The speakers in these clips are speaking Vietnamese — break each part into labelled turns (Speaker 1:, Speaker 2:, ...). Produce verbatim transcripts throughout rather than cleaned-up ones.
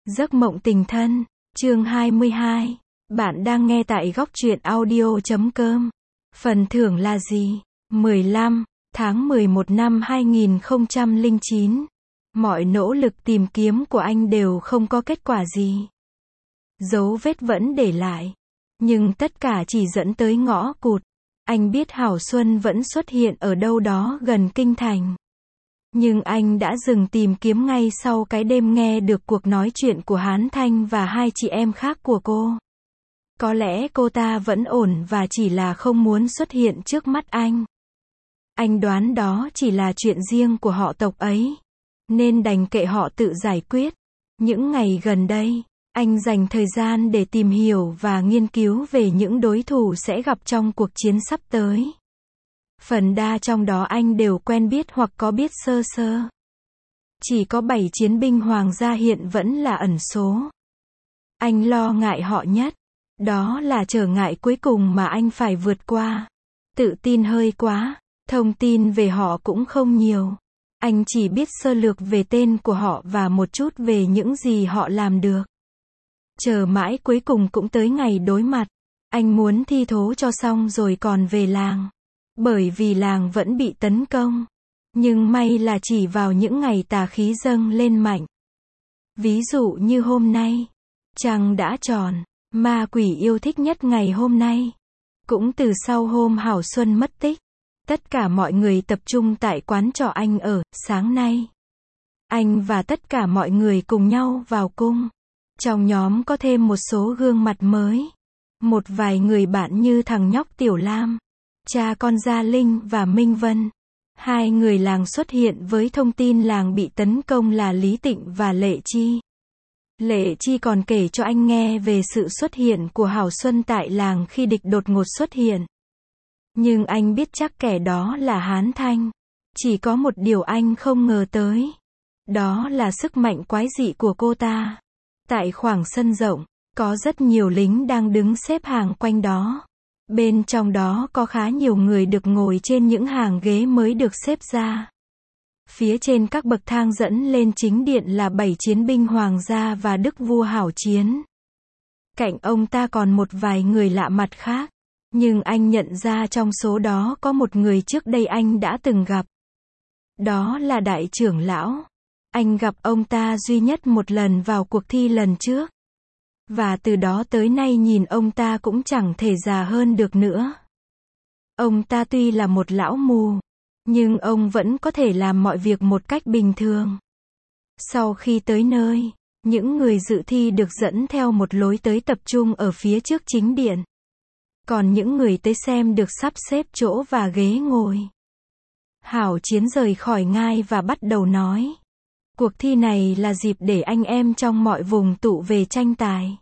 Speaker 1: Giấc mộng tình thân, chương hai mươi hai. Bạn đang nghe tại góc truyện audio chấm com. Phần thưởng là gì? mười lăm tháng mười một năm hai nghìn không trăm lẻ chín. Mọi nỗ lực tìm kiếm của anh đều không có kết quả gì. Dấu vết vẫn để lại. Nhưng tất cả chỉ dẫn tới ngõ cụt. Anh biết Hảo Xuân vẫn xuất hiện ở đâu đó gần kinh thành. Nhưng anh đã dừng tìm kiếm ngay sau cái đêm nghe được cuộc nói chuyện của Hán Thanh và hai chị em khác của cô. Có lẽ cô ta vẫn ổn và chỉ là không muốn xuất hiện trước mắt anh. Anh đoán đó chỉ là chuyện riêng của họ tộc ấy, nên đành kệ họ tự giải quyết. Những ngày gần đây, anh dành thời gian để tìm hiểu và nghiên cứu về những đối thủ sẽ gặp trong cuộc chiến sắp tới. Phần đa trong đó anh đều quen biết hoặc có biết sơ sơ. Chỉ có bảy chiến binh hoàng gia hiện vẫn là ẩn số. Anh lo ngại họ nhất. Đó là trở ngại cuối cùng mà anh phải vượt qua. Tự tin hơi quá. Thông tin về họ cũng không nhiều. Anh chỉ biết sơ lược về tên của họ và một chút về những gì họ làm được. Chờ mãi cuối cùng cũng tới ngày đối mặt. Anh muốn thi thố cho xong rồi còn về làng. Bởi vì làng vẫn bị tấn công. Nhưng may là chỉ vào những ngày tà khí dâng lên mạnh. Ví dụ như hôm nay. Trăng đã tròn. Ma quỷ yêu thích nhất ngày hôm nay. Cũng từ sau hôm Hảo Xuân mất tích. Tất cả mọi người tập trung tại quán trọ anh ở, sáng nay. Anh và tất cả mọi người cùng nhau vào cung. Trong nhóm có thêm một số gương mặt mới. Một vài người bạn như thằng nhóc Tiểu Lam. Cha con Gia Linh và Minh Vân. Hai người làng xuất hiện với thông tin làng bị tấn công là Lý Tịnh và Lệ Chi. Lệ Chi còn kể cho anh nghe về sự xuất hiện của Hảo Xuân tại làng khi địch đột ngột xuất hiện. Nhưng anh biết chắc kẻ đó là Hán Thanh. Chỉ có một điều anh không ngờ tới. Đó là sức mạnh quái dị của cô ta. Tại khoảng sân rộng, có rất nhiều lính đang đứng xếp hàng quanh đó. Bên trong đó có khá nhiều người được ngồi trên những hàng ghế mới được xếp ra. Phía trên các bậc thang dẫn lên chính điện là bảy chiến binh hoàng gia và đức vua Hảo Chiến. Cạnh ông ta còn một vài người lạ mặt khác. Nhưng anh nhận ra trong số đó có một người trước đây anh đã từng gặp. Đó là đại trưởng lão. Anh gặp ông ta duy nhất một lần vào cuộc thi lần trước. Và từ đó tới nay nhìn ông ta cũng chẳng thể già hơn được nữa. Ông ta tuy là một lão mù, nhưng ông vẫn có thể làm mọi việc một cách bình thường. Sau khi tới nơi, những người dự thi được dẫn theo một lối tới tập trung ở phía trước chính điện. Còn những người tới xem được sắp xếp chỗ và ghế ngồi. Hảo Chiến rời khỏi ngai và bắt đầu nói. Cuộc thi này là dịp để anh em trong mọi vùng tụ về tranh tài.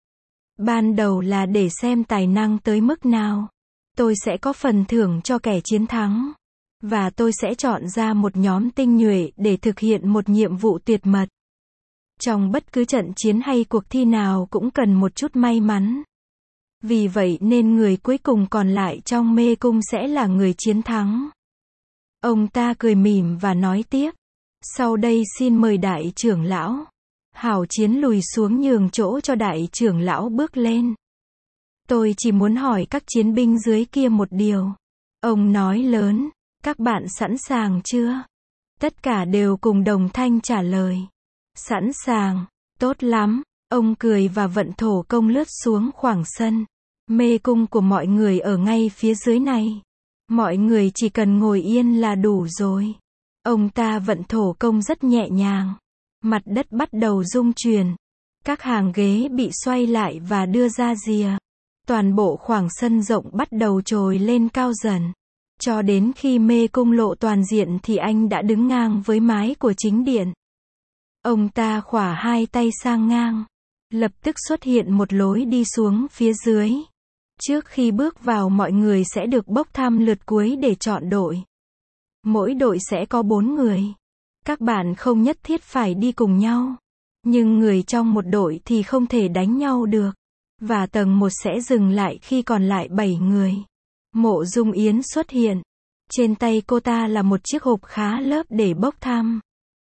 Speaker 1: Ban đầu là để xem tài năng tới mức nào. Tôi sẽ có phần thưởng cho kẻ chiến thắng. Và tôi sẽ chọn ra một nhóm tinh nhuệ để thực hiện một nhiệm vụ tuyệt mật. Trong bất cứ trận chiến hay cuộc thi nào cũng cần một chút may mắn. Vì vậy nên người cuối cùng còn lại trong mê cung sẽ là người chiến thắng. Ông ta cười mỉm và nói tiếp. Sau đây xin mời đại trưởng lão. Hảo Chiến lùi xuống nhường chỗ cho đại trưởng lão bước lên. Tôi chỉ muốn hỏi các chiến binh dưới kia một điều. Ông nói lớn. Các bạn sẵn sàng chưa? Tất cả đều cùng đồng thanh trả lời. Sẵn sàng. Tốt lắm. Ông cười và vận thổ công lướt xuống khoảng sân. Mê cung của mọi người ở ngay phía dưới này. Mọi người chỉ cần ngồi yên là đủ rồi. Ông ta vận thổ công rất nhẹ nhàng. Mặt đất bắt đầu rung chuyển. Các hàng ghế bị xoay lại và đưa ra rìa. Toàn bộ khoảng sân rộng bắt đầu trồi lên cao dần. Cho đến khi mê cung lộ toàn diện thì anh đã đứng ngang với mái của chính điện. Ông ta khỏa hai tay sang ngang. Lập tức xuất hiện một lối đi xuống phía dưới. Trước khi bước vào mọi người sẽ được bốc thăm lượt cuối để chọn đội. Mỗi đội sẽ có bốn người. Các bạn không nhất thiết phải đi cùng nhau. Nhưng người trong một đội thì không thể đánh nhau được. Và tầng một sẽ dừng lại khi còn lại bảy người. Mộ Dung Yến xuất hiện. Trên tay cô ta là một chiếc hộp khá lớp để bốc thăm.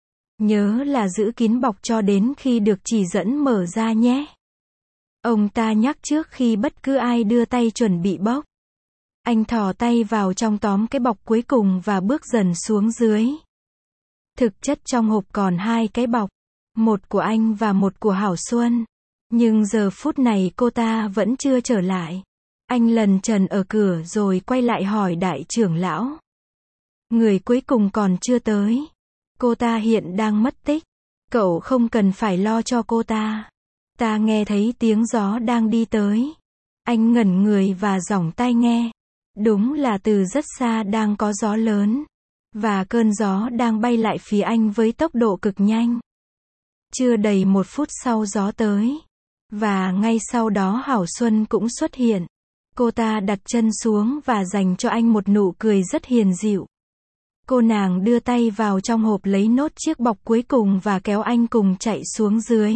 Speaker 1: Nhớ là giữ kín bọc cho đến khi được chỉ dẫn mở ra nhé. Ông ta nhắc trước khi bất cứ ai đưa tay chuẩn bị bóc. Anh thò tay vào trong tóm cái bọc cuối cùng và bước dần xuống dưới. Thực chất trong hộp còn hai cái bọc. Một của anh và một của Hảo Xuân. Nhưng giờ phút này cô ta vẫn chưa trở lại. Anh lần trần ở cửa rồi quay lại hỏi đại trưởng lão. Người cuối cùng còn chưa tới. Cô ta hiện đang mất tích. Cậu không cần phải lo cho cô ta. Ta nghe thấy tiếng gió đang đi tới. Anh ngẩn người và giỏng tai nghe. Đúng là từ rất xa đang có gió lớn. Và cơn gió đang bay lại phía anh với tốc độ cực nhanh. Chưa đầy một phút sau gió tới. Và ngay sau đó Hảo Xuân cũng xuất hiện. Cô ta đặt chân xuống và dành cho anh một nụ cười rất hiền dịu. Cô nàng đưa tay vào trong hộp lấy nốt chiếc bọc cuối cùng và kéo anh cùng chạy xuống dưới.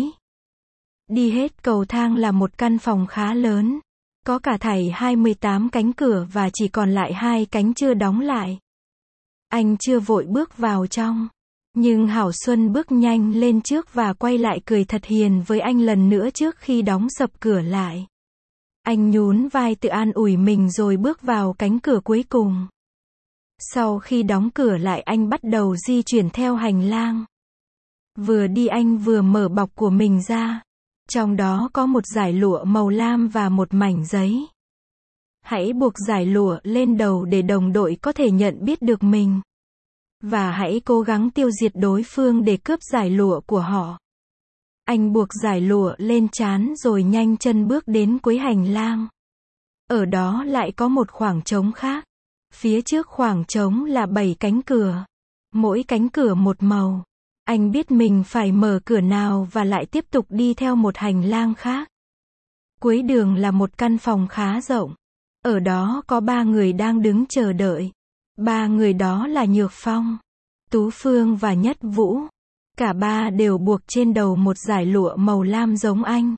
Speaker 1: Đi hết cầu thang là một căn phòng khá lớn. Có cả thảy hai mươi tám cánh cửa và chỉ còn lại hai cánh chưa đóng lại. Anh chưa vội bước vào trong. Nhưng Hảo Xuân bước nhanh lên trước và quay lại cười thật hiền với anh lần nữa trước khi đóng sập cửa lại. Anh nhún vai tự an ủi mình rồi bước vào cánh cửa cuối cùng. Sau khi đóng cửa lại anh bắt đầu di chuyển theo hành lang. Vừa đi anh vừa mở bọc của mình ra. Trong đó có một dải lụa màu lam và một mảnh giấy. Hãy buộc dải lụa lên đầu để đồng đội có thể nhận biết được mình. Và hãy cố gắng tiêu diệt đối phương để cướp dải lụa của họ. Anh buộc dải lụa lên trán rồi nhanh chân bước đến cuối hành lang. Ở đó lại có một khoảng trống khác. Phía trước khoảng trống là bảy cánh cửa. Mỗi cánh cửa một màu. Anh biết mình phải mở cửa nào và lại tiếp tục đi theo một hành lang khác. Cuối đường là một căn phòng khá rộng. Ở đó có ba người đang đứng chờ đợi. Ba người đó là Nhược Phong, Tú Phương và Nhất Vũ. Cả ba đều buộc trên đầu một dải lụa màu lam giống anh.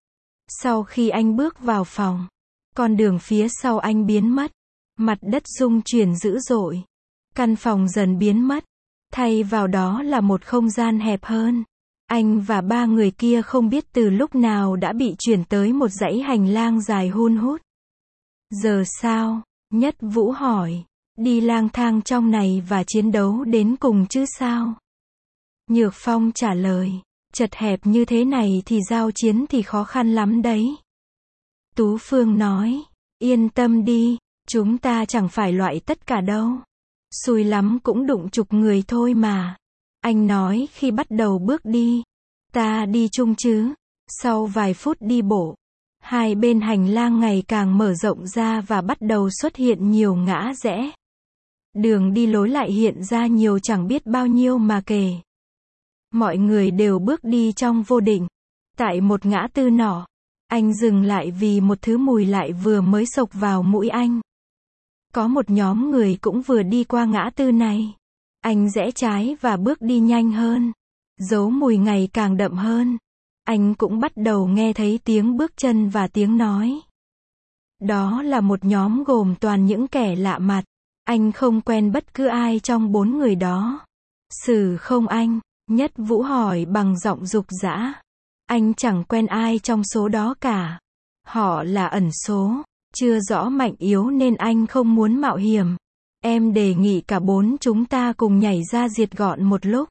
Speaker 1: Sau khi anh bước vào phòng, con đường phía sau anh biến mất. Mặt đất rung chuyển dữ dội. Căn phòng dần biến mất. Thay vào đó là một không gian hẹp hơn. Anh và ba người kia không biết từ lúc nào đã bị chuyển tới một dãy hành lang dài hun hút. Giờ sao? Nhất Vũ hỏi. Đi lang thang trong này và chiến đấu đến cùng chứ sao? Nhược Phong trả lời. Chật hẹp như thế này thì giao chiến thì khó khăn lắm đấy. Tú Phương nói. Yên tâm đi, chúng ta chẳng phải loại tất cả đâu. Xui lắm cũng đụng chục người thôi mà. Anh nói khi bắt đầu bước đi. Ta đi chung chứ? Sau vài phút đi bộ, hai bên hành lang ngày càng mở rộng ra và bắt đầu xuất hiện nhiều ngã rẽ. Đường đi lối lại hiện ra nhiều chẳng biết bao nhiêu mà kể. Mọi người đều bước đi trong vô định. Tại một ngã tư nọ, anh dừng lại vì một thứ mùi lại vừa mới xộc vào mũi anh. Có một nhóm người cũng vừa đi qua ngã tư này. Anh rẽ trái và bước đi nhanh hơn. Dấu mùi ngày càng đậm hơn. Anh cũng bắt đầu nghe thấy tiếng bước chân và tiếng nói. Đó là một nhóm gồm toàn những kẻ lạ mặt. Anh không quen bất cứ ai trong bốn người đó. Xử không anh? Nhất Vũ hỏi bằng giọng dục dã. Anh chẳng quen ai trong số đó cả. Họ là ẩn số. Chưa rõ mạnh yếu nên anh không muốn mạo hiểm. Em đề nghị cả bốn chúng ta cùng nhảy ra diệt gọn một lúc.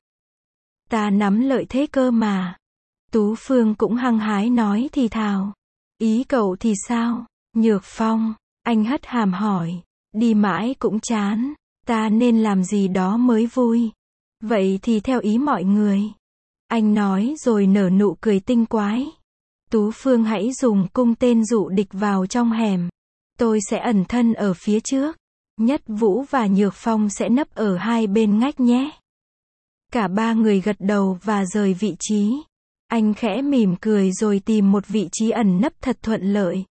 Speaker 1: Ta nắm lợi thế cơ mà. Tú Phương cũng hăng hái nói thì thào. Ý cậu thì sao? Nhược Phong, anh hất hàm hỏi. Đi mãi cũng chán. Ta nên làm gì đó mới vui. Vậy thì theo ý mọi người. Anh nói rồi nở nụ cười tinh quái. Tú Phương hãy dùng cung tên dụ địch vào trong hẻm. Tôi sẽ ẩn thân ở phía trước. Nhất Vũ và Nhược Phong sẽ nấp ở hai bên ngách nhé. Cả ba người gật đầu và rời vị trí. Anh khẽ mỉm cười rồi tìm một vị trí ẩn nấp thật thuận lợi.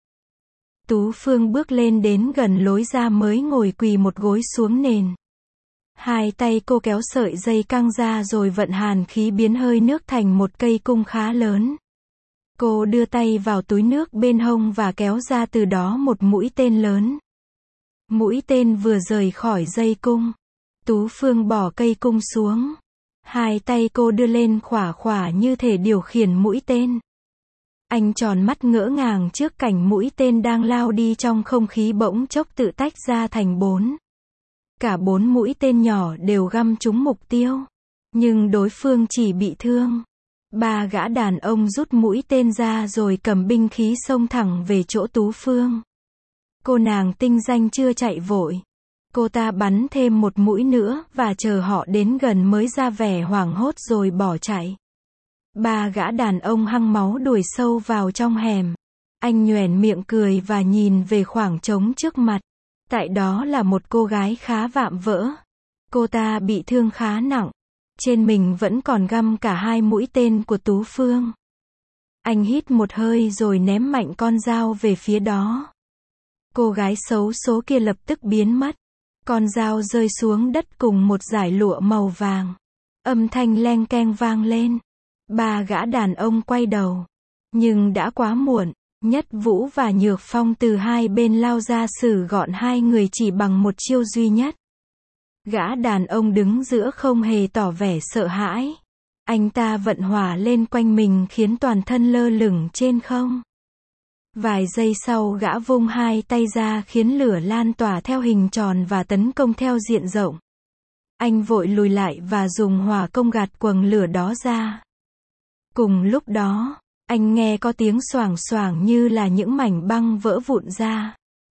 Speaker 1: Tú Phương bước lên đến gần lối ra mới ngồi quỳ một gối xuống nền. Hai tay cô kéo sợi dây căng ra rồi vận hàn khí biến hơi nước thành một cây cung khá lớn. Cô đưa tay vào túi nước bên hông và kéo ra từ đó một mũi tên lớn. Mũi tên vừa rời khỏi dây cung. Tú Phương bỏ cây cung xuống. Hai tay cô đưa lên khỏa khỏa như thể điều khiển mũi tên. Anh tròn mắt ngỡ ngàng trước cảnh mũi tên đang lao đi trong không khí bỗng chốc tự tách ra thành bốn. Cả bốn mũi tên nhỏ đều găm trúng mục tiêu. Nhưng đối phương chỉ bị thương. Ba gã đàn ông rút mũi tên ra rồi cầm binh khí xông thẳng về chỗ Tú Phương. Cô nàng tinh danh chưa chạy vội. Cô ta bắn thêm một mũi nữa và chờ họ đến gần mới ra vẻ hoảng hốt rồi bỏ chạy. Ba gã đàn ông hăng máu đuổi sâu vào trong hẻm. Anh nhoẻn miệng cười và nhìn về khoảng trống trước mặt. Tại đó là một cô gái khá vạm vỡ. Cô ta bị thương khá nặng. Trên mình vẫn còn găm cả hai mũi tên của Tú Phương. Anh hít một hơi rồi ném mạnh con dao về phía đó. Cô gái xấu số kia lập tức biến mất. Con dao rơi xuống đất cùng một dải lụa màu vàng. Âm thanh leng keng vang lên. Ba gã đàn ông quay đầu. Nhưng đã quá muộn. Nhất Vũ và Nhược Phong từ hai bên lao ra xử gọn hai người chỉ bằng một chiêu duy nhất. Gã đàn ông đứng giữa không hề tỏ vẻ sợ hãi. Anh ta vận hỏa lên quanh mình khiến toàn thân lơ lửng trên không. Vài giây sau gã vung hai tay ra khiến lửa lan tỏa theo hình tròn và tấn công theo diện rộng. Anh vội lùi lại và dùng hỏa công gạt quầng lửa đó ra. Cùng lúc đó, anh nghe có tiếng xoảng xoảng như là những mảnh băng vỡ vụn ra.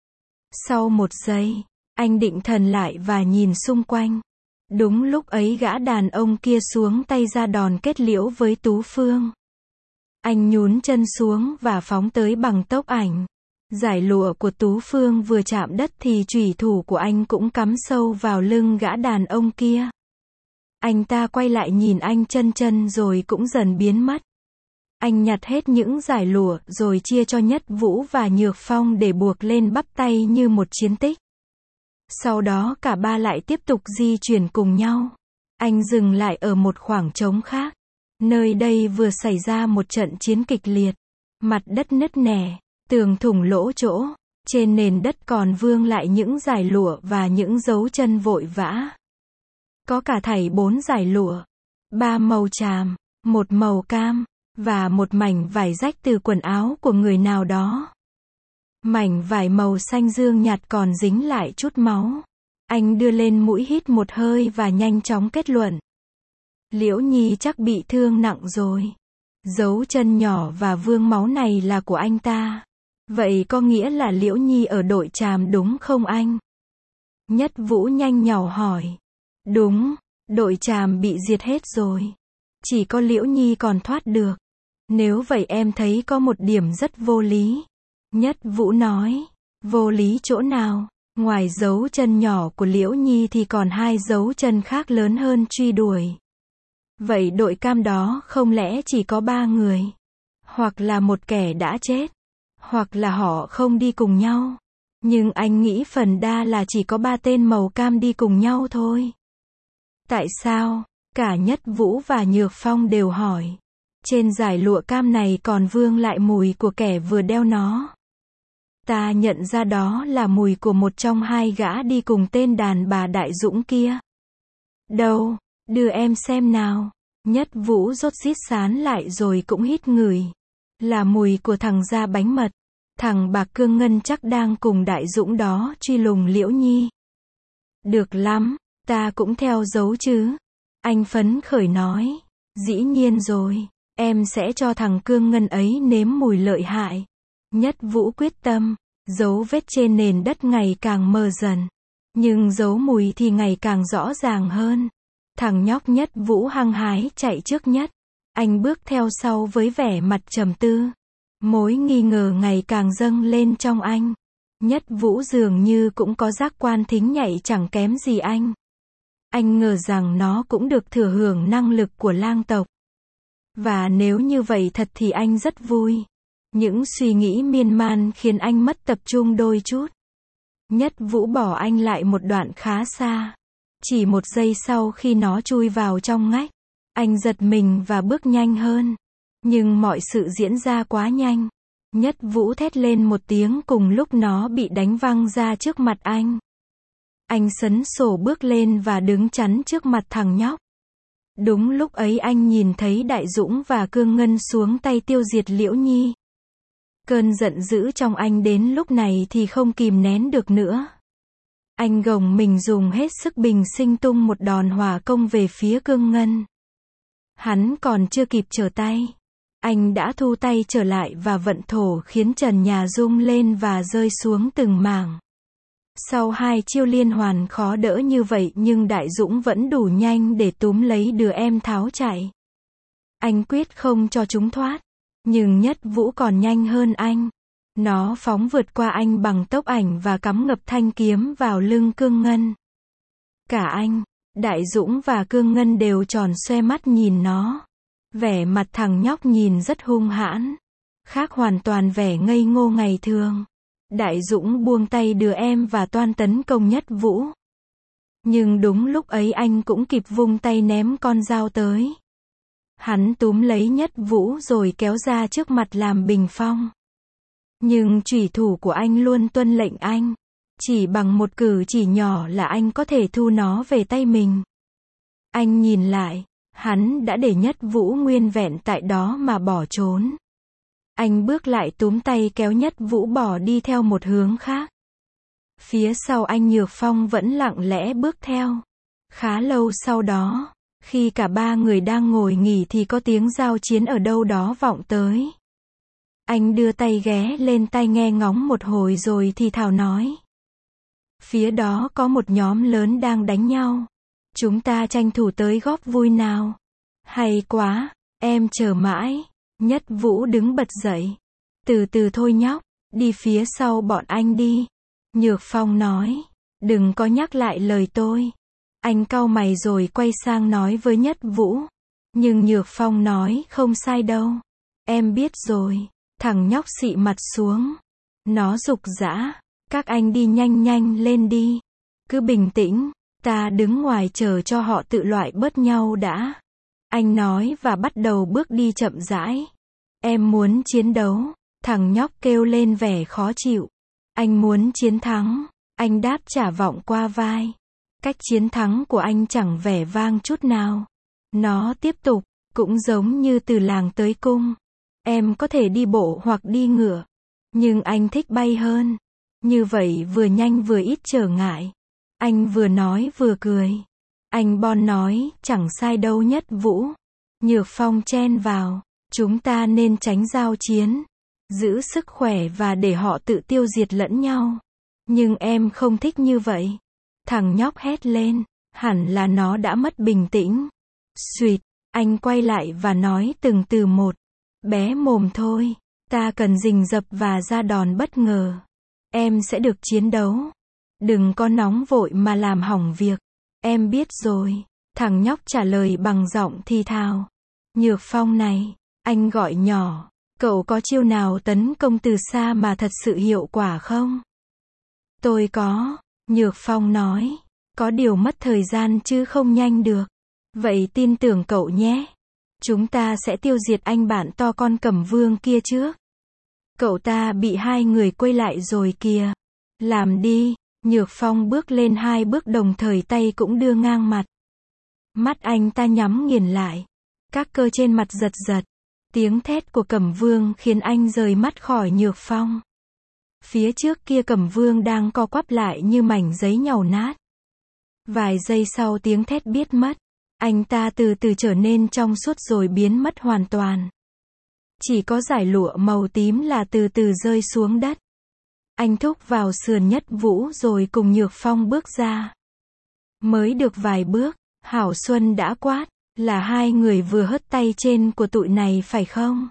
Speaker 1: Sau một giây, anh định thần lại và nhìn xung quanh. Đúng lúc ấy gã đàn ông kia xuống tay ra đòn kết liễu với Tú Phương. Anh nhún chân xuống và phóng tới bằng tốc ảnh. Dải lụa của Tú Phương vừa chạm đất thì chủy thủ của anh cũng cắm sâu vào lưng gã đàn ông kia. Anh ta quay lại nhìn anh chân chân rồi cũng dần biến mất. Anh nhặt hết những dải lụa rồi chia cho Nhất Vũ và Nhược Phong để buộc lên bắp tay như một chiến tích. Sau đó cả ba lại tiếp tục di chuyển cùng nhau. Anh dừng lại ở một khoảng trống khác. Nơi đây vừa xảy ra một trận chiến kịch liệt. Mặt đất nứt nẻ, tường thủng lỗ chỗ. Trên nền đất còn vương lại những dải lụa và những dấu chân vội vã. Có cả thảy bốn dải lụa. Ba màu tràm, một màu cam, và một mảnh vải rách từ quần áo của người nào đó. Mảnh vải màu xanh dương nhạt còn dính lại chút máu. Anh đưa lên mũi hít một hơi và nhanh chóng kết luận. Liễu Nhi chắc bị thương nặng rồi. Dấu chân nhỏ và vương máu này là của anh ta. Vậy có nghĩa là Liễu Nhi ở đội tràm đúng không anh? Nhất Vũ nhanh nhỏ hỏi. Đúng, đội tràm bị diệt hết rồi. Chỉ có Liễu Nhi còn thoát được. Nếu vậy em thấy có một điểm rất vô lý. Nhất Vũ nói. Vô lý chỗ nào? Ngoài dấu chân nhỏ của Liễu Nhi thì còn hai dấu chân khác lớn hơn truy đuổi. Vậy đội cam đó không lẽ chỉ có ba người? Hoặc là một kẻ đã chết? Hoặc là họ không đi cùng nhau? Nhưng anh nghĩ phần đa là chỉ có ba tên màu cam đi cùng nhau thôi. Tại sao? Cả Nhất Vũ và Nhược Phong đều hỏi. Trên dải lụa cam này còn vương lại mùi của kẻ vừa đeo nó. Ta nhận ra đó là mùi của một trong hai gã đi cùng tên đàn bà Đại Dũng kia. Đâu? Đưa em xem nào. Nhất Vũ rốt rít sán lại rồi cũng hít ngửi. Là mùi của thằng da bánh mật. Thằng Bạc Cương Ngân chắc đang cùng Đại Dũng đó truy lùng Liễu Nhi. Được lắm, ta cũng theo dấu chứ. Anh phấn khởi nói. Dĩ nhiên rồi, em sẽ cho thằng Cương Ngân ấy nếm mùi lợi hại. Nhất Vũ quyết tâm. Dấu vết trên nền đất ngày càng mờ dần. Nhưng dấu mùi thì ngày càng rõ ràng hơn. Thằng nhóc Nhất Vũ hăng hái chạy trước nhất. Anh bước theo sau với vẻ mặt trầm tư. Mối nghi ngờ ngày càng dâng lên trong anh. Nhất Vũ dường như cũng có giác quan thính nhạy chẳng kém gì anh. Anh ngờ rằng nó cũng được thừa hưởng năng lực của lang tộc. Và nếu như vậy thật thì anh rất vui. Những suy nghĩ miên man khiến anh mất tập trung đôi chút. Nhất Vũ bỏ anh lại một đoạn khá xa. Chỉ một giây sau khi nó chui vào trong ngách, anh giật mình và bước nhanh hơn. Nhưng mọi sự diễn ra quá nhanh. Nhất Vũ thét lên một tiếng cùng lúc nó bị đánh văng ra trước mặt anh. Anh sấn sổ bước lên và đứng chắn trước mặt thằng nhóc. Đúng lúc ấy anh nhìn thấy Đại Dũng và Cương Ngân xuống tay tiêu diệt Liễu Nhi. Cơn giận dữ trong anh đến lúc này thì không kìm nén được nữa. Anh gồng mình dùng hết sức bình sinh tung một đòn hỏa công về phía Cương Ngân. Hắn còn chưa kịp trở tay, anh đã thu tay trở lại và vận thổ khiến trần nhà rung lên và rơi xuống từng mảng. Sau hai chiêu liên hoàn khó đỡ như vậy nhưng Đại Dũng vẫn đủ nhanh để túm lấy đứa em tháo chạy. Anh quyết không cho chúng thoát. Nhưng Nhất Vũ còn nhanh hơn anh. Nó phóng vượt qua anh bằng tốc ảnh và cắm ngập thanh kiếm vào lưng Cương Ngân. Cả anh, Đại Dũng và Cương Ngân đều tròn xoe mắt nhìn nó. Vẻ mặt thằng nhóc nhìn rất hung hãn. Khác hoàn toàn vẻ ngây ngô ngày thường. Đại Dũng buông tay đứa em và toan tấn công Nhất Vũ. Nhưng đúng lúc ấy anh cũng kịp vung tay ném con dao tới. Hắn túm lấy Nhất Vũ rồi kéo ra trước mặt làm bình phong. Nhưng chủy thủ của anh luôn tuân lệnh anh. Chỉ bằng một cử chỉ nhỏ là anh có thể thu nó về tay mình. Anh nhìn lại, hắn đã để Nhất Vũ nguyên vẹn tại đó mà bỏ trốn. Anh bước lại túm tay kéo Nhất Vũ bỏ đi theo một hướng khác. Phía sau anh Nhược Phong vẫn lặng lẽ bước theo. Khá lâu sau đó, khi cả ba người đang ngồi nghỉ thì có tiếng giao chiến ở đâu đó vọng tới. Anh đưa tay ghé lên tai nghe ngóng một hồi rồi thì thào nói. Phía đó có một nhóm lớn đang đánh nhau. Chúng ta tranh thủ tới góp vui nào. Hay quá, em chờ mãi. Nhất Vũ đứng bật dậy. Từ từ thôi nhóc, đi phía sau bọn anh đi. Nhược Phong nói. Đừng có nhắc lại lời tôi. Anh cau mày rồi quay sang nói với Nhất Vũ. Nhưng Nhược Phong nói không sai đâu. Em biết rồi. Thằng nhóc xị mặt xuống. Nó giục giã. Các anh đi nhanh nhanh lên đi. Cứ bình tĩnh. Ta đứng ngoài chờ cho họ tự loại bớt nhau đã. Anh nói và bắt đầu bước đi chậm rãi. Em muốn chiến đấu. Thằng nhóc kêu lên vẻ khó chịu. Anh muốn chiến thắng. Anh đáp trả vọng qua vai. Cách chiến thắng của anh chẳng vẻ vang chút nào. Nó tiếp tục, cũng giống như từ làng tới cung. Em có thể đi bộ hoặc đi ngựa. Nhưng anh thích bay hơn. Như vậy vừa nhanh vừa ít trở ngại. Anh vừa nói vừa cười. Anh Bon nói, chẳng sai đâu Nhất Vũ. Nhược Phong chen vào. Chúng ta nên tránh giao chiến. Giữ sức khỏe và để họ tự tiêu diệt lẫn nhau. Nhưng em không thích như vậy. Thằng nhóc hét lên. Hẳn là nó đã mất bình tĩnh. Xuỵt. Anh quay lại và nói từng từ một. Bé mồm thôi. Ta cần rình rập và ra đòn bất ngờ. Em sẽ được chiến đấu. Đừng có nóng vội mà làm hỏng việc. Em biết rồi. Thằng nhóc trả lời bằng giọng thi thào. Nhược Phong này. Anh gọi nhỏ. Cậu có chiêu nào tấn công từ xa mà thật sự hiệu quả không? Tôi có. Nhược Phong nói. Có điều mất thời gian chứ không nhanh được. Vậy tin tưởng cậu nhé. Chúng ta sẽ tiêu diệt anh bạn to con Cẩm Vương kia trước. Cậu ta bị hai người quây lại rồi kìa. Làm đi. Nhược Phong bước lên hai bước đồng thời tay cũng đưa ngang mặt. Mắt anh ta nhắm nghiền lại. Các cơ trên mặt giật giật. Tiếng thét của Cẩm Vương khiến anh rời mắt khỏi Nhược Phong. Phía trước kia Cẩm Vương đang co quắp lại như mảnh giấy nhàu nát. Vài giây sau tiếng thét biết mất. Anh ta từ từ trở nên trong suốt rồi biến mất hoàn toàn. Chỉ có dải lụa màu tím là từ từ rơi xuống đất. Anh thúc vào sườn Nhất Vũ rồi cùng Nhược Phong bước ra. Mới được vài bước, Hảo Xuân đã quát. Là hai người vừa hất tay trên của tụi này phải không?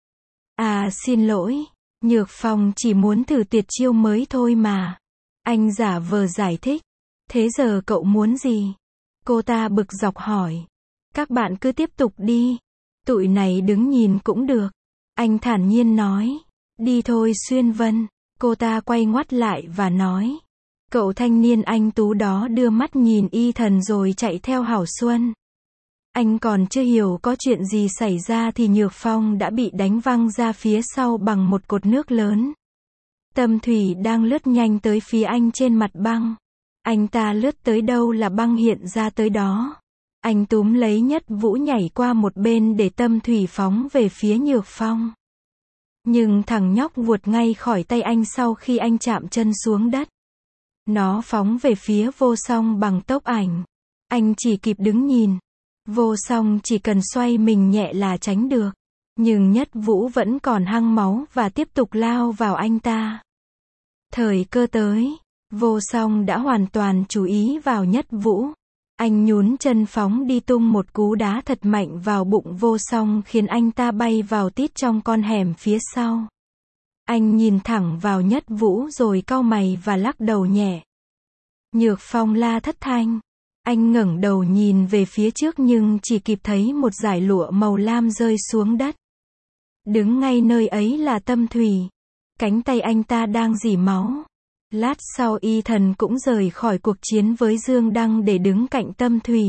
Speaker 1: À xin lỗi. Nhược Phong chỉ muốn thử tuyệt chiêu mới thôi mà. Anh giả vờ giải thích. Thế giờ cậu muốn gì? Cô ta bực dọc hỏi. Các bạn cứ tiếp tục đi. Tụi này đứng nhìn cũng được. Anh thản nhiên nói. Đi thôi Xuyên Vân. Cô ta quay ngoắt lại và nói. Cậu thanh niên anh tú đó đưa mắt nhìn y thần rồi chạy theo Hảo Xuân. Anh còn chưa hiểu có chuyện gì xảy ra thì Nhược Phong đã bị đánh văng ra phía sau bằng một cột nước lớn. Tâm thủy đang lướt nhanh tới phía anh trên mặt băng. Anh ta lướt tới đâu là băng hiện ra tới đó. Anh túm lấy Nhất Vũ nhảy qua một bên để Tâm Thủy phóng về phía Nhược Phong. Nhưng thằng nhóc vụt ngay khỏi tay anh sau khi anh chạm chân xuống đất. Nó phóng về phía Vô Song bằng tốc ảnh. Anh chỉ kịp đứng nhìn. Vô Song chỉ cần xoay mình nhẹ là tránh được. Nhưng Nhất Vũ vẫn còn hăng máu và tiếp tục lao vào anh ta. Thời cơ tới, Vô Song đã hoàn toàn chú ý vào Nhất Vũ. Anh nhún chân phóng đi tung một cú đá thật mạnh vào bụng Vô Song khiến anh ta bay vào tít trong con hẻm phía sau. Anh nhìn thẳng vào Nhất Vũ rồi cau mày và lắc đầu nhẹ. Nhược Phong la thất thanh. Anh ngẩng đầu nhìn về phía trước nhưng chỉ kịp thấy một dải lụa màu lam rơi xuống đất. Đứng ngay nơi ấy là Tâm Thủy. Cánh tay anh ta đang rỉ máu. Lát sau Y Thần cũng rời khỏi cuộc chiến với Dương Đăng để đứng cạnh Tâm Thủy.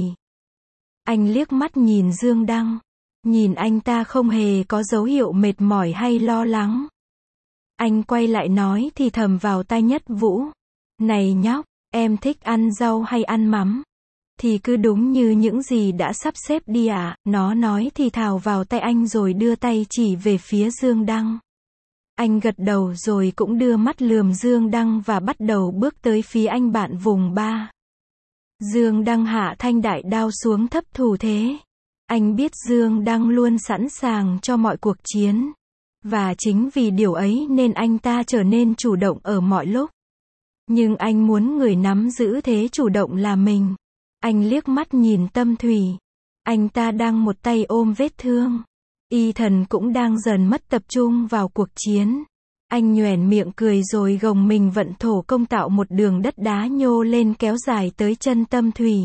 Speaker 1: Anh liếc mắt nhìn Dương Đăng. Nhìn anh ta không hề có dấu hiệu mệt mỏi hay lo lắng. Anh quay lại nói thì thầm vào tai Nhất Vũ. Này nhóc, em thích ăn rau hay ăn mắm? Thì cứ đúng như những gì đã sắp xếp đi ạ. À? Nó nói thì thào vào tay anh rồi đưa tay chỉ về phía Dương Đăng. Anh gật đầu rồi cũng đưa mắt lườm Dương Đăng và bắt đầu bước tới phía anh bạn vùng ba. Dương Đăng hạ thanh đại đao xuống thấp thủ thế. Anh biết Dương Đăng luôn sẵn sàng cho mọi cuộc chiến. Và chính vì điều ấy nên anh ta trở nên chủ động ở mọi lúc. Nhưng anh muốn người nắm giữ thế chủ động là mình. Anh liếc mắt nhìn Tâm Thủy. Anh ta đang một tay ôm vết thương. Y Thần cũng đang dần mất tập trung vào cuộc chiến. Anh nhoẻn miệng cười rồi gồng mình vận thổ công tạo một đường đất đá nhô lên kéo dài tới chân Tâm Thủy.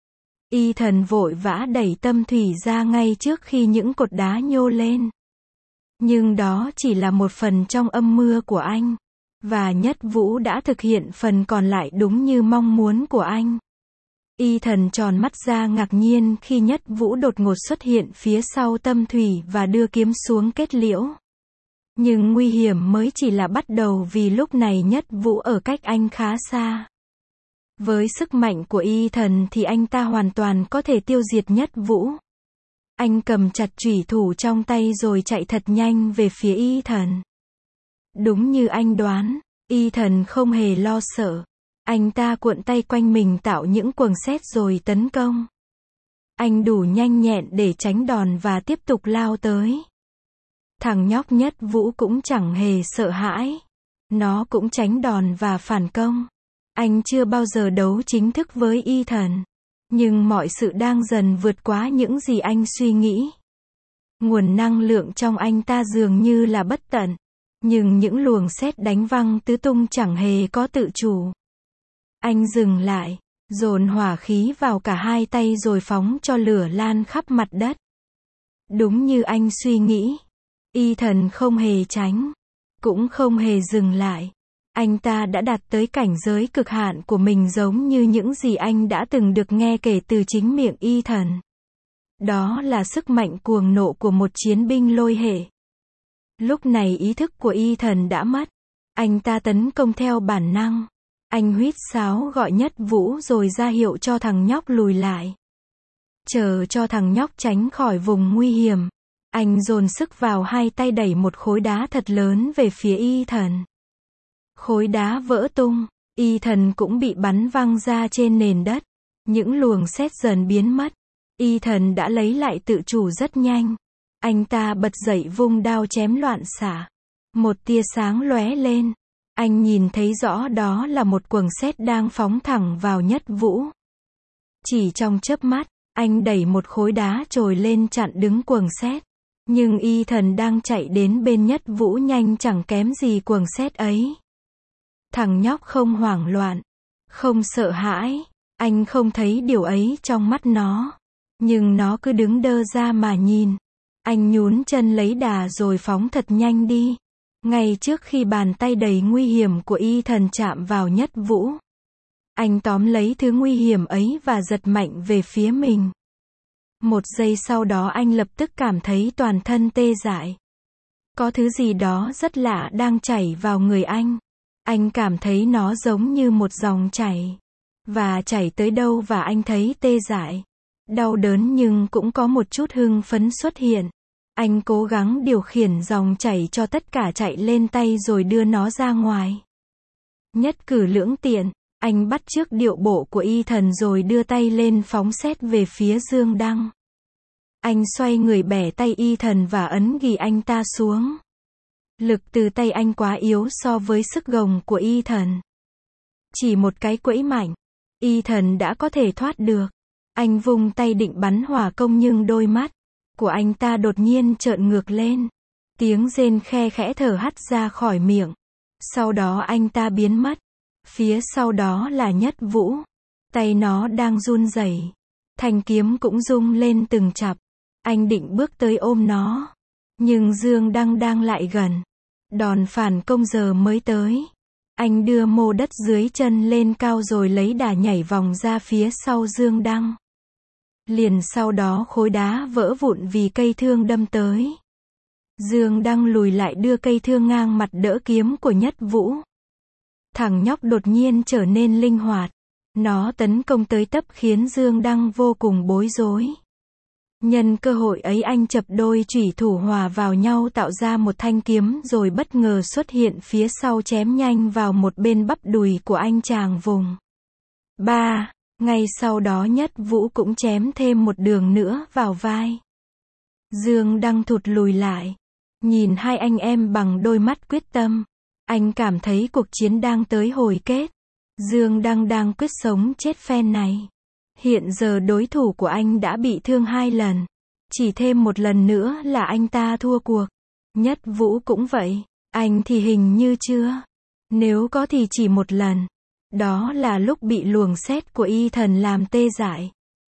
Speaker 1: Y Thần vội vã đẩy Tâm Thủy ra ngay trước khi những cột đá nhô lên. Nhưng đó chỉ là một phần trong âm mưa của anh. Và Nhất Vũ đã thực hiện phần còn lại đúng như mong muốn của anh. Y Thần tròn mắt ra ngạc nhiên khi Nhất Vũ đột ngột xuất hiện phía sau Tâm Thủy và đưa kiếm xuống kết liễu. Nhưng nguy hiểm mới chỉ là bắt đầu vì lúc này Nhất Vũ ở cách anh khá xa. Với sức mạnh của Y Thần thì anh ta hoàn toàn có thể tiêu diệt Nhất Vũ. Anh cầm chặt chủy thủ trong tay rồi chạy thật nhanh về phía Y Thần. Đúng như anh đoán, Y Thần không hề lo sợ. Anh ta cuộn tay quanh mình tạo những quầng sét rồi tấn công. Anh đủ nhanh nhẹn để tránh đòn và tiếp tục lao tới. Thằng nhóc Nhất Vũ cũng chẳng hề sợ hãi. Nó cũng tránh đòn và phản công. Anh chưa bao giờ đấu chính thức với Y Thần. Nhưng mọi sự đang dần vượt quá những gì anh suy nghĩ. Nguồn năng lượng trong anh ta dường như là bất tận. Nhưng những luồng sét đánh văng tứ tung chẳng hề có tự chủ. Anh dừng lại, dồn hỏa khí vào cả hai tay rồi phóng cho lửa lan khắp mặt đất. Đúng như anh suy nghĩ. Y Thần không hề tránh. Cũng không hề dừng lại. Anh ta đã đạt tới cảnh giới cực hạn của mình giống như những gì anh đã từng được nghe kể từ chính miệng Y Thần. Đó là sức mạnh cuồng nộ của một chiến binh lôi hệ. Lúc này ý thức của Y Thần đã mất. Anh ta tấn công theo bản năng. Anh huýt sáo gọi Nhất Vũ rồi ra hiệu cho thằng nhóc lùi lại. Chờ cho thằng nhóc tránh khỏi vùng nguy hiểm. Anh dồn sức vào hai tay đẩy một khối đá thật lớn về phía Y Thần. Khối đá vỡ tung. Y Thần cũng bị bắn văng ra trên nền đất. Những luồng sét dần biến mất. Y Thần đã lấy lại tự chủ rất nhanh. Anh ta bật dậy vung đao chém loạn xạ. Một tia sáng lóe lên. Anh nhìn thấy rõ đó là một quầng sét đang phóng thẳng vào Nhất Vũ. Chỉ trong chớp mắt, anh đẩy một khối đá trồi lên chặn đứng quầng sét. Nhưng Y Thần đang chạy đến bên Nhất Vũ nhanh chẳng kém gì quầng sét ấy. Thằng nhóc không hoảng loạn, không sợ hãi. Anh không thấy điều ấy trong mắt nó. Nhưng nó cứ đứng đơ ra mà nhìn. Anh nhún chân lấy đà rồi phóng thật nhanh đi. Ngay trước khi bàn tay đầy nguy hiểm của Y Thần chạm vào Nhất Vũ. Anh tóm lấy thứ nguy hiểm ấy và giật mạnh về phía mình. Một giây sau đó anh lập tức cảm thấy toàn thân tê dại. Có thứ gì đó rất lạ đang chảy vào người anh. Anh cảm thấy nó giống như một dòng chảy. Và chảy tới đâu và anh thấy tê dại. đau đớn nhưng cũng có một chút hưng phấn xuất hiện. Anh cố gắng điều khiển dòng chảy cho tất cả chạy lên tay rồi đưa nó ra ngoài. Nhất cử lưỡng tiện, anh bắt chước điệu bộ của y thần rồi đưa tay lên phóng xét về phía Dương Đăng. Anh xoay người bẻ tay y thần và ấn ghì anh ta xuống. Lực từ tay anh quá yếu so với sức gồng của y thần. Chỉ một cái quẫy mạnh, y thần đã có thể thoát được. Anh vung tay định bắn hỏa công nhưng đôi mắt của anh ta đột nhiên trợn ngược lên. Tiếng rên khe khẽ thở hắt ra khỏi miệng. Sau đó anh ta biến mất. Phía sau đó là Nhất Vũ. Tay nó đang run rẩy. Thanh kiếm cũng rung lên từng chập. Anh định bước tới ôm nó. Nhưng Dương Đăng đang lại gần. Đòn phản công giờ mới tới. Anh đưa mô đất dưới chân lên cao rồi lấy đà nhảy vòng ra phía sau Dương Đăng. Liền sau đó khối đá vỡ vụn vì cây thương đâm tới. Dương Đăng lùi lại đưa cây thương ngang mặt đỡ kiếm của Nhất Vũ. Thằng nhóc đột nhiên trở nên linh hoạt. Nó tấn công tới tấp khiến Dương Đăng vô cùng bối rối. Nhân cơ hội ấy anh chập đôi chủy thủ hòa vào nhau tạo ra một thanh kiếm rồi bất ngờ xuất hiện phía sau chém nhanh vào một bên bắp đùi của anh chàng vùng. ba. Ngay sau đó Nhất Vũ cũng chém thêm một đường nữa vào vai. Dương Đăng thụt lùi lại. Nhìn hai anh em bằng đôi mắt quyết tâm. Anh cảm thấy cuộc chiến đang tới hồi kết. Dương Đăng đang quyết sống chết phen này. Hiện giờ đối thủ của anh đã bị thương hai lần. Chỉ thêm một lần nữa là anh ta thua cuộc. Nhất Vũ cũng vậy. Anh thì hình như chưa. Nếu có thì chỉ một lần. Đó là lúc bị luồng sét của y thần làm tê dại.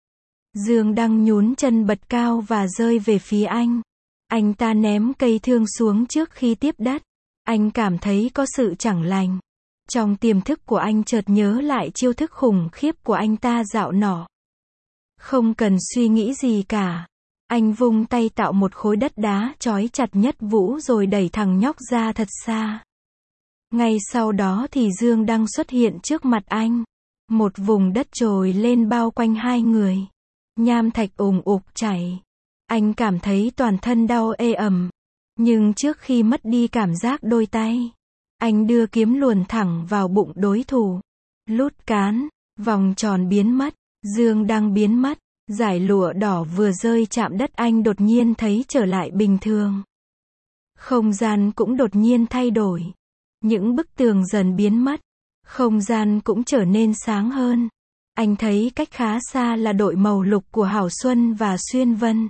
Speaker 1: Dương Đăng nhún chân bật cao và rơi về phía anh. Anh ta ném cây thương xuống trước khi tiếp đất. Anh cảm thấy có sự chẳng lành. Trong tiềm thức của anh chợt nhớ lại chiêu thức khủng khiếp của anh ta dạo nọ. Không cần suy nghĩ gì cả. Anh vung tay tạo một khối đất đá trói chặt Nhất Vũ rồi đẩy thằng nhóc ra thật xa. Ngay sau đó thì Dương Đăng xuất hiện trước mặt anh. Một vùng đất trồi lên bao quanh hai người. Nham thạch ùng ục chảy. Anh cảm thấy toàn thân đau ê ẩm. Nhưng trước khi mất đi cảm giác đôi tay, anh đưa kiếm luồn thẳng vào bụng đối thủ. Lút cán, vòng tròn biến mất, Dương Đăng biến mất. Dải lụa đỏ vừa rơi chạm đất anh đột nhiên thấy trở lại bình thường. Không gian cũng đột nhiên thay đổi. Những bức tường dần biến mất. Không gian cũng trở nên sáng hơn. Anh thấy cách khá xa là đội màu lục của Hảo Xuân và Xuyên Vân.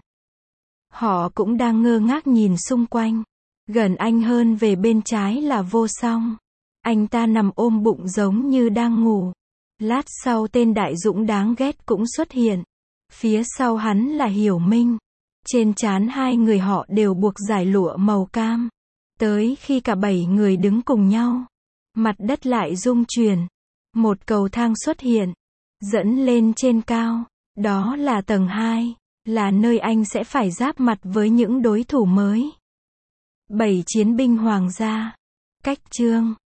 Speaker 1: Họ cũng đang ngơ ngác nhìn xung quanh. Gần anh hơn về bên trái là Vô Song. Anh ta nằm ôm bụng giống như đang ngủ. Lát sau tên Đại Dũng đáng ghét cũng xuất hiện. Phía sau hắn là Hiểu Minh. Trên trán hai người họ đều buộc dải lụa màu cam. Tới khi cả bảy người đứng cùng nhau, mặt đất lại rung chuyển. Một cầu thang xuất hiện, dẫn lên trên cao. Đó là tầng hai, là nơi anh sẽ phải giáp mặt với những đối thủ mới. Bảy chiến binh hoàng gia. Cách chương